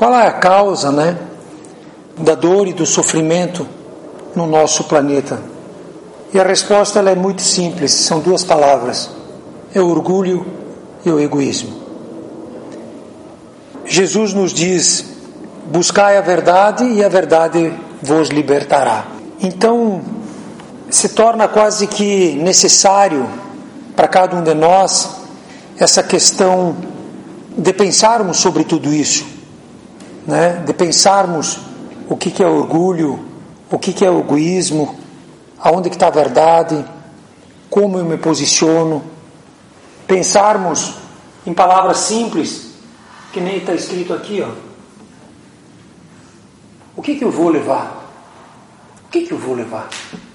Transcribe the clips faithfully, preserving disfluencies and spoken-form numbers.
qual é a causa, né, da dor e do sofrimento no nosso planeta? E a resposta ela é muito simples, são duas palavras: é o orgulho e o egoísmo. Jesus nos diz: buscai a verdade e a verdade vos libertará. Então, se torna quase que necessário para cada um de nós essa questão de pensarmos sobre tudo isso, né? De pensarmos o que, que é orgulho, o que, que é egoísmo, aonde que está a verdade, como eu me posiciono. Pensarmos em palavras simples, que nem está escrito aqui, ó. O que, que eu vou levar? O que, que eu vou levar?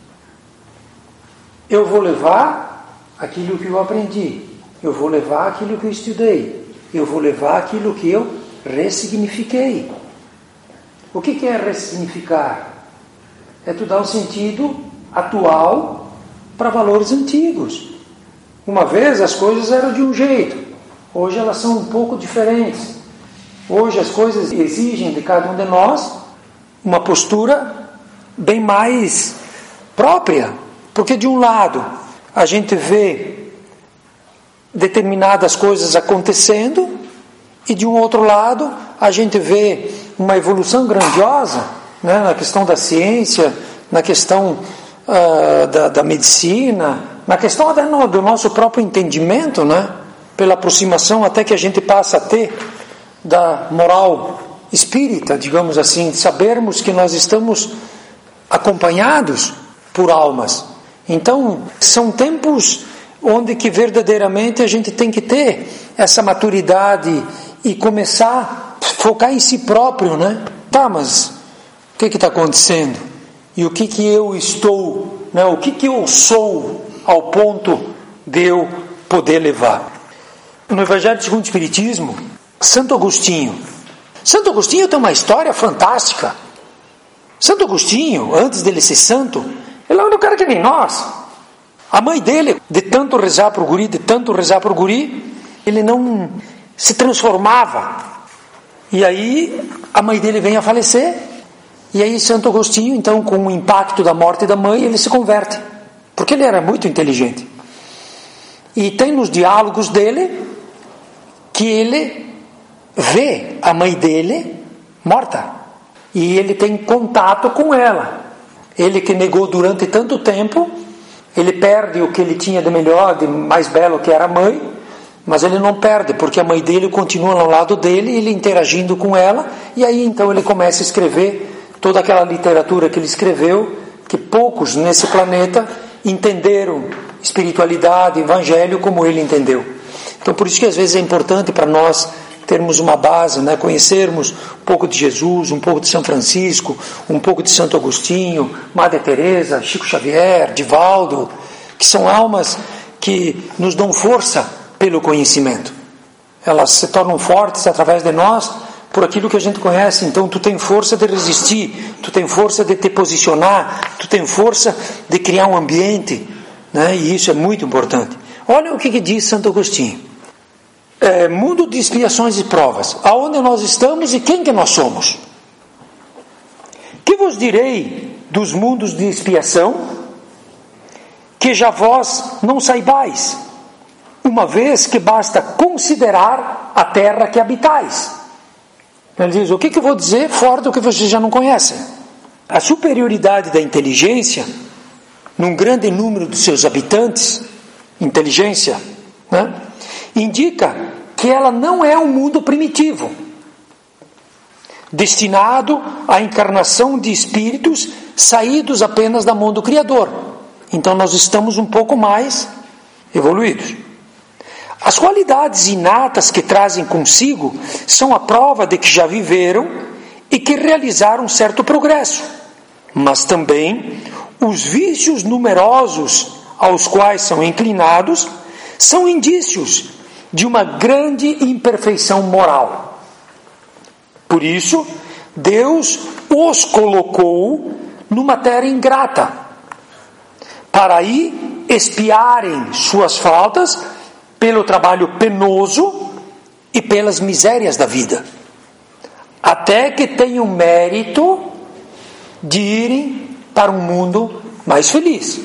Eu vou levar aquilo que eu aprendi, eu vou levar aquilo que eu estudei, eu vou levar aquilo que eu ressignifiquei. O que, que é ressignificar? É tu dar um sentido atual para valores antigos. Uma vez as coisas eram de um jeito, hoje elas são um pouco diferentes. Hoje as coisas exigem de cada um de nós uma postura bem mais própria, porque de um lado a gente vê determinadas coisas acontecendo e de um outro lado a gente vê uma evolução grandiosa, né, na questão da ciência, na questão uh, da, da medicina, na questão até no, do nosso próprio entendimento, né, pela aproximação até que a gente passa a ter da moral espírita, digamos assim, de sabermos que nós estamos acompanhados por almas. Então, são tempos onde que verdadeiramente a gente tem que ter essa maturidade e começar a focar em si próprio, né? Tá, mas o que está acontecendo? E o que, que eu estou, né? O que, que eu sou ao ponto de eu poder levar? No Evangelho segundo o Espiritismo, Santo Agostinho. Santo Agostinho tem uma história fantástica. Santo Agostinho, antes dele ser santo, ele era um cara que nem nós. A mãe dele, de tanto rezar para o guri, de tanto rezar para o guri, ele não se transformava. E aí a mãe dele vem a falecer. E aí Santo Agostinho, então, com o impacto da morte da mãe, ele se converte, porque ele era muito inteligente. E tem nos diálogos dele que ele vê a mãe dele morta e ele tem contato com ela. Ele que negou durante tanto tempo, ele perde o que ele tinha de melhor, de mais belo, que era a mãe, mas ele não perde, porque a mãe dele continua ao lado dele, ele interagindo com ela, e aí então ele começa a escrever toda aquela literatura que ele escreveu, que poucos nesse planeta entenderam espiritualidade, evangelho como ele entendeu. Então por isso que às vezes é importante para nós termos uma base, né? Conhecermos um pouco de Jesus, um pouco de São Francisco, um pouco de Santo Agostinho, Madre Teresa, Chico Xavier, Divaldo, que são almas que nos dão força pelo conhecimento. Elas se tornam fortes através de nós por aquilo que a gente conhece. Então tu tem força de resistir, tu tem força de te posicionar, tu tem força de criar um ambiente, né? E isso é muito importante. Olha o que, que diz Santo Agostinho. É, mundo de expiações e provas, aonde nós estamos e quem que nós somos. Que vos direi dos mundos de expiação, que já vós não saibais, uma vez que basta considerar a terra que habitais. Ele diz, o que, que eu vou dizer fora do que vocês já não conhecem? A superioridade da inteligência, num grande número de seus habitantes, inteligência, né? Indica que ela não é um mundo primitivo, destinado à encarnação de espíritos saídos apenas da mão do Criador. Então nós estamos um pouco mais evoluídos. As qualidades inatas que trazem consigo são a prova de que já viveram e que realizaram um certo progresso, mas também os vícios numerosos aos quais são inclinados são indícios de uma grande imperfeição moral. Por isso, Deus os colocou numa terra ingrata, para aí expiarem suas faltas pelo trabalho penoso e pelas misérias da vida. até que tenham mérito de irem para um mundo mais feliz.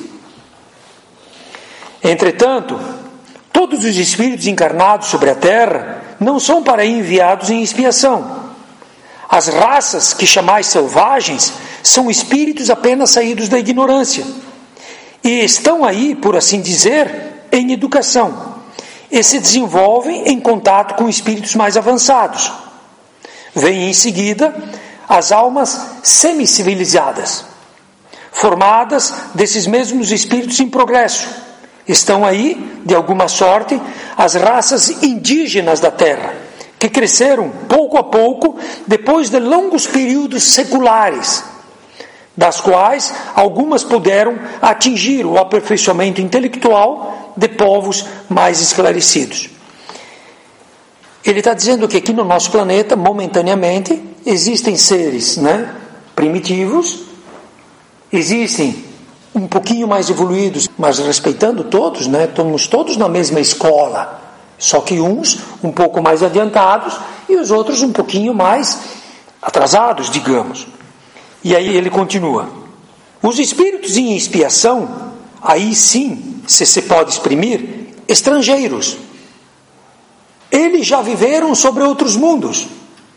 Entretanto, todos os espíritos encarnados sobre a Terra não são para enviados em expiação. As raças que chamais selvagens são espíritos apenas saídos da ignorância e estão aí, por assim dizer, em educação e se desenvolvem em contato com espíritos mais avançados. Vêm em seguida as almas semi-civilizadas, formadas desses mesmos espíritos em progresso. Estão aí, de alguma sorte, as raças indígenas da Terra, que cresceram pouco a pouco depois de longos períodos seculares, das quais algumas puderam atingir o aperfeiçoamento intelectual de povos mais esclarecidos. Ele está dizendo que aqui no nosso planeta, momentaneamente, existem seres, né, primitivos, existem um pouquinho mais evoluídos, mas respeitando todos, né, estamos todos na mesma escola, só que uns um pouco mais adiantados e os outros um pouquinho mais atrasados, digamos. E aí ele continua: os espíritos em expiação, aí sim, se se pode exprimir, estrangeiros. Eles já viveram sobre outros mundos,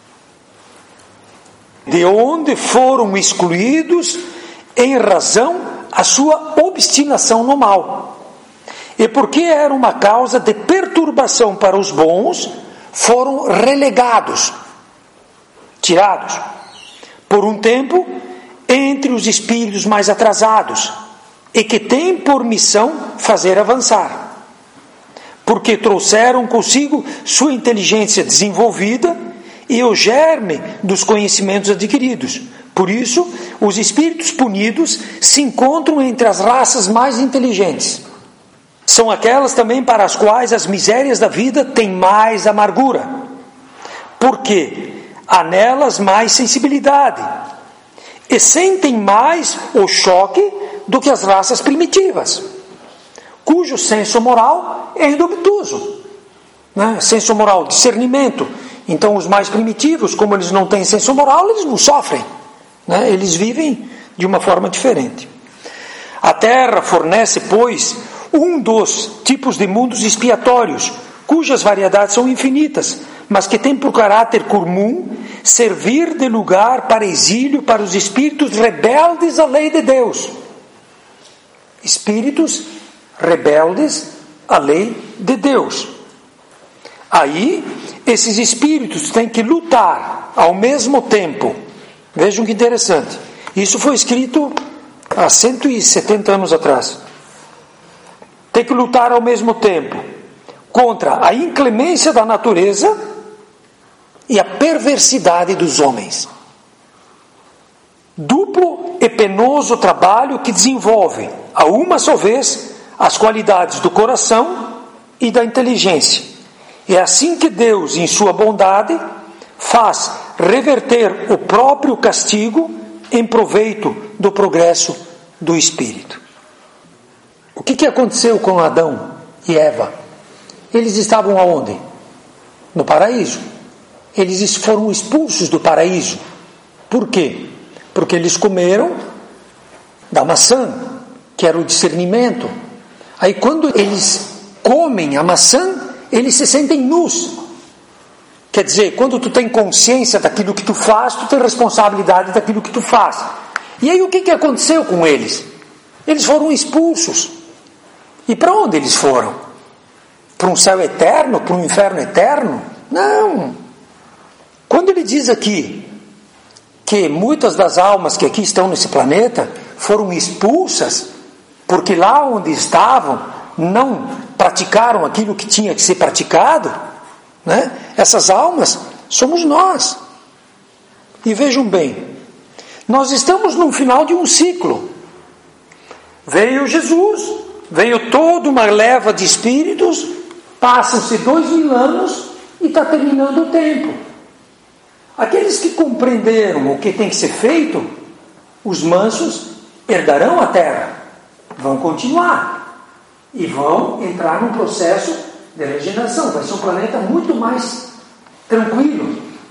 de onde foram excluídos em razão a sua obstinação no mal. E porque era uma causa de perturbação para os bons, foram relegados, tirados, por um tempo, entre os espíritos mais atrasados, e que têm por missão fazer avançar. Porque trouxeram consigo sua inteligência desenvolvida e o germe dos conhecimentos adquiridos. Por isso, os espíritos punidos se encontram entre as raças mais inteligentes. São aquelas também para as quais as misérias da vida têm mais amargura, porque há nelas mais sensibilidade e sentem mais o choque do que as raças primitivas, cujo senso moral é indubitoso, né? Senso moral, discernimento. Então os mais primitivos, como eles não têm senso moral, eles não sofrem, né? Eles vivem de uma forma diferente. A Terra fornece, pois, um dos tipos de mundos expiatórios, cujas variedades são infinitas, mas que tem por caráter comum servir de lugar para exílio para os espíritos rebeldes à lei de Deus. Espíritos rebeldes à lei de Deus. Aí, esses espíritos têm que lutar ao mesmo tempo. Vejam que interessante. Isso foi escrito há cento e setenta anos atrás. Tem que lutar ao mesmo tempo contra a inclemência da natureza e a perversidade dos homens. Duplo e penoso trabalho que desenvolve, a uma só vez, as qualidades do coração e da inteligência. É assim que Deus, em sua bondade, faz reverter o próprio castigo em proveito do progresso do espírito. O que, que aconteceu com Adão e Eva? Eles estavam aonde? No paraíso. Eles foram expulsos do paraíso. Por quê? Porque eles comeram da maçã, que era o discernimento. Aí quando eles comem a maçã, eles se sentem nus. Quer dizer, quando tu tem consciência daquilo que tu faz, tu tem responsabilidade daquilo que tu faz. E aí o que, que aconteceu com eles? Eles foram expulsos. E para onde eles foram? Para um céu eterno? Para um inferno eterno? Não. Quando ele diz aqui que muitas das almas que aqui estão nesse planeta foram expulsas, porque lá onde estavam não praticaram aquilo que tinha que ser praticado, né? Essas almas somos nós. E vejam bem, nós estamos no final de um ciclo. Veio Jesus, veio toda uma leva de espíritos, passam-se dois mil anos e está terminando o tempo. Aqueles que compreenderam o que tem que ser feito, os mansos herdarão a terra, vão continuar e vão entrar num processo de regeneração. Vai ser um planeta muito mais tranquilo,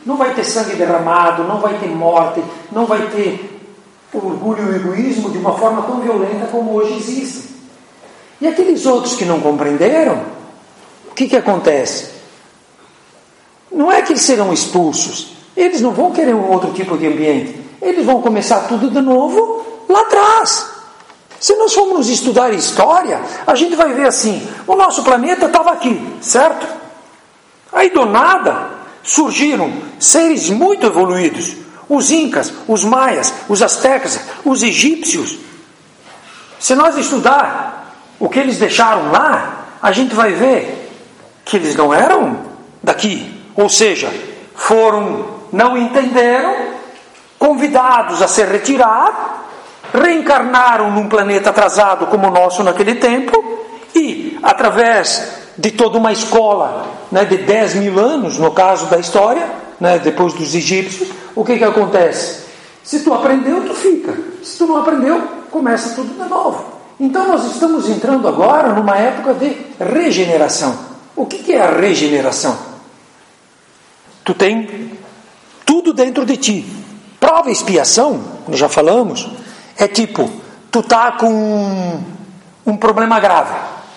Não vai ter sangue derramado, não vai ter morte, não vai ter o orgulho e o egoísmo de uma forma tão violenta como hoje existe. E aqueles outros que não compreenderam, o que que acontece? Não é que eles serão expulsos, eles não vão querer um outro tipo de ambiente, eles vão começar tudo de novo lá atrás. Se nós formos estudar história, a gente vai ver assim, o nosso planeta estava aqui, certo? Aí do nada surgiram seres muito evoluídos, os incas, os maias, os astecas, os egípcios. Se nós estudar o que eles deixaram lá, a gente vai ver que eles não eram daqui, ou seja, foram, não entenderam, convidados a se retirar, reencarnaram num planeta atrasado como o nosso naquele tempo, e através de toda uma escola, né, de dez mil anos, no caso da história, né, depois dos egípcios, o que que acontece? Se tu aprendeu, tu fica. Se tu não aprendeu, começa tudo de novo. Então nós estamos entrando agora numa época de regeneração. O que que é a regeneração? Tu tem tudo dentro de ti. Prova e expiação, como já falamos, é tipo, tu tá com um, um problema grave,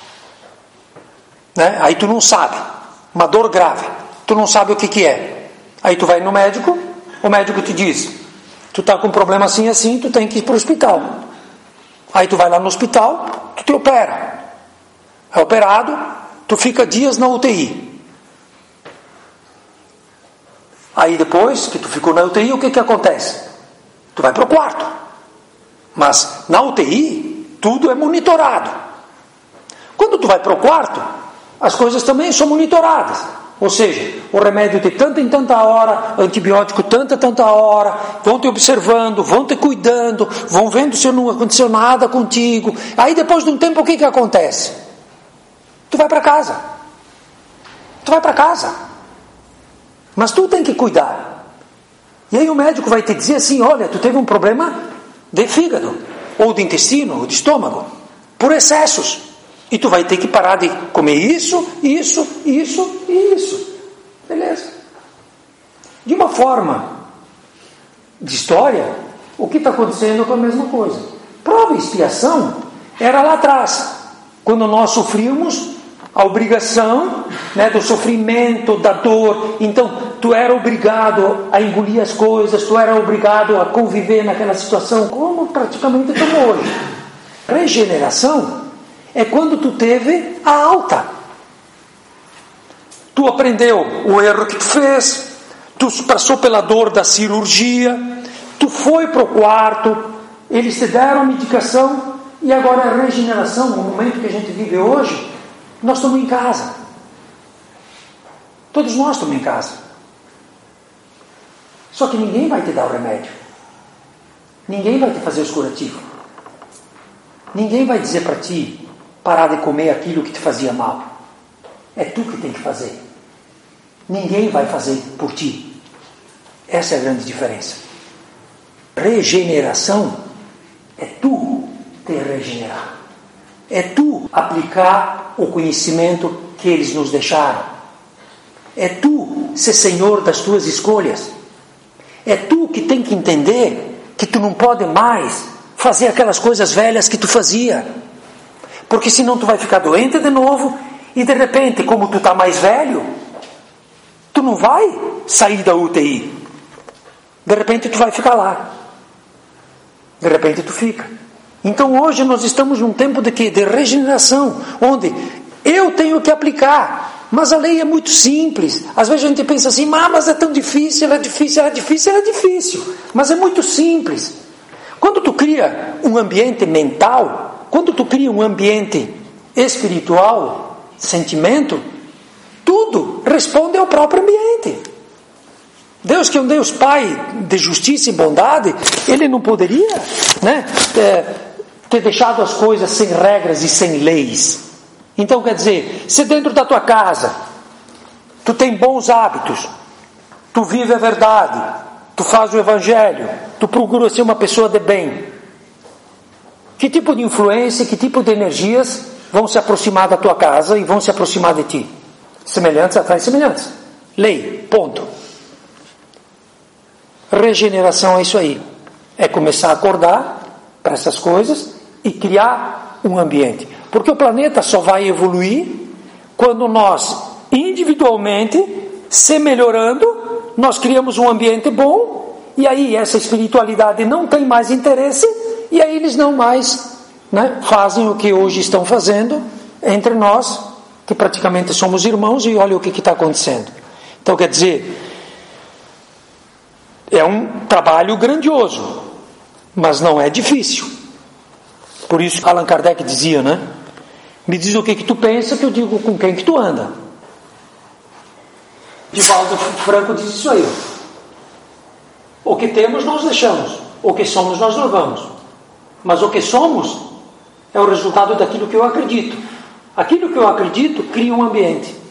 né? Aí tu não sabe, uma dor grave, tu não sabe o que que é. Aí tu vai no médico, o médico te diz, tu tá com um problema assim assim, tu tem que ir para o hospital. Aí tu vai lá no hospital, tu te opera. É operado, tu fica dias na U T I. Aí depois que tu ficou na U T I, o que que acontece? Tu vai para o quarto. Mas na U T I, tudo é monitorado. Quando tu vai para o quarto, as coisas também são monitoradas. Ou seja, o remédio de tanta em tanta hora, antibiótico tanta tanta hora, vão te observando, vão te cuidando, vão vendo se não aconteceu nada contigo. Aí depois de um tempo, o que que acontece? Tu vai para casa. Tu vai para casa. Mas tu tem que cuidar. E aí o médico vai te dizer assim, olha, tu teve um problema de fígado, ou de intestino, ou de estômago, por excessos. E tu vai ter que parar de comer isso, isso, isso e isso. Beleza. De uma forma de história, o que está acontecendo é a mesma coisa. Prova e expiação era lá atrás, quando nós sofríamos a obrigação, né, do sofrimento, da dor. Então, tu era obrigado a engolir as coisas, tu era obrigado a conviver naquela situação, como praticamente estamos hoje. Regeneração é quando tu teve a alta. Tu aprendeu o erro que tu fez, tu passou pela dor da cirurgia, tu foi para o quarto, eles te deram a medicação, e agora a regeneração, no momento que a gente vive hoje, nós estamos em casa. Todos nós estamos em casa. Só que ninguém vai te dar o remédio. Ninguém vai te fazer os curativos. Ninguém vai dizer para ti parar de comer aquilo que te fazia mal. É tu que tem que fazer. Ninguém vai fazer por ti. Essa é a grande diferença. Regeneração é tu te regenerar. É tu aplicar o conhecimento que eles nos deixaram. É tu ser senhor das tuas escolhas. É tu que tem que entender que tu não pode mais fazer aquelas coisas velhas que tu fazia. Porque senão tu vai ficar doente de novo e de repente, como tu está mais velho, tu não vai sair da U T I. De repente tu vai ficar lá. De repente tu fica. Então hoje nós estamos num tempo de quê? De regeneração, onde eu tenho que aplicar, mas a lei é muito simples. Às vezes a gente pensa assim, ah, mas é tão difícil, é difícil, é difícil, é difícil, mas é muito simples. Quando tu cria um ambiente mental, quando tu cria um ambiente espiritual, sentimento, tudo responde ao próprio ambiente. Deus, que é um Deus Pai de justiça e bondade, Ele não poderia, né, é, ter deixado as coisas sem regras e sem leis. Então, quer dizer, se dentro da tua casa tu tem bons hábitos, tu vive a verdade, tu faz o evangelho, tu procura ser uma pessoa de bem, que tipo de influência, que tipo de energias vão se aproximar da tua casa e vão se aproximar de ti? Semelhantes atraem semelhantes. Lei, ponto. regeneração é isso aí. É começar a acordar para essas coisas e criar um ambiente. Porque o planeta só vai evoluir quando nós, individualmente, se melhorando, nós criamos um ambiente bom, e aí essa espiritualidade não tem mais interesse, e aí eles não mais, né, fazem o que hoje estão fazendo entre nós, que praticamente somos irmãos, e olha o que está acontecendo. Então, quer dizer, é um trabalho grandioso, mas não é difícil. Por isso Allan Kardec dizia, né? Me diz o que, que tu pensa, que eu digo com quem que tu anda. Divaldo Franco diz isso aí. O que temos nós deixamos, o que somos nós levamos. Mas o que somos é o resultado daquilo que eu acredito. Aquilo que eu acredito cria um ambiente.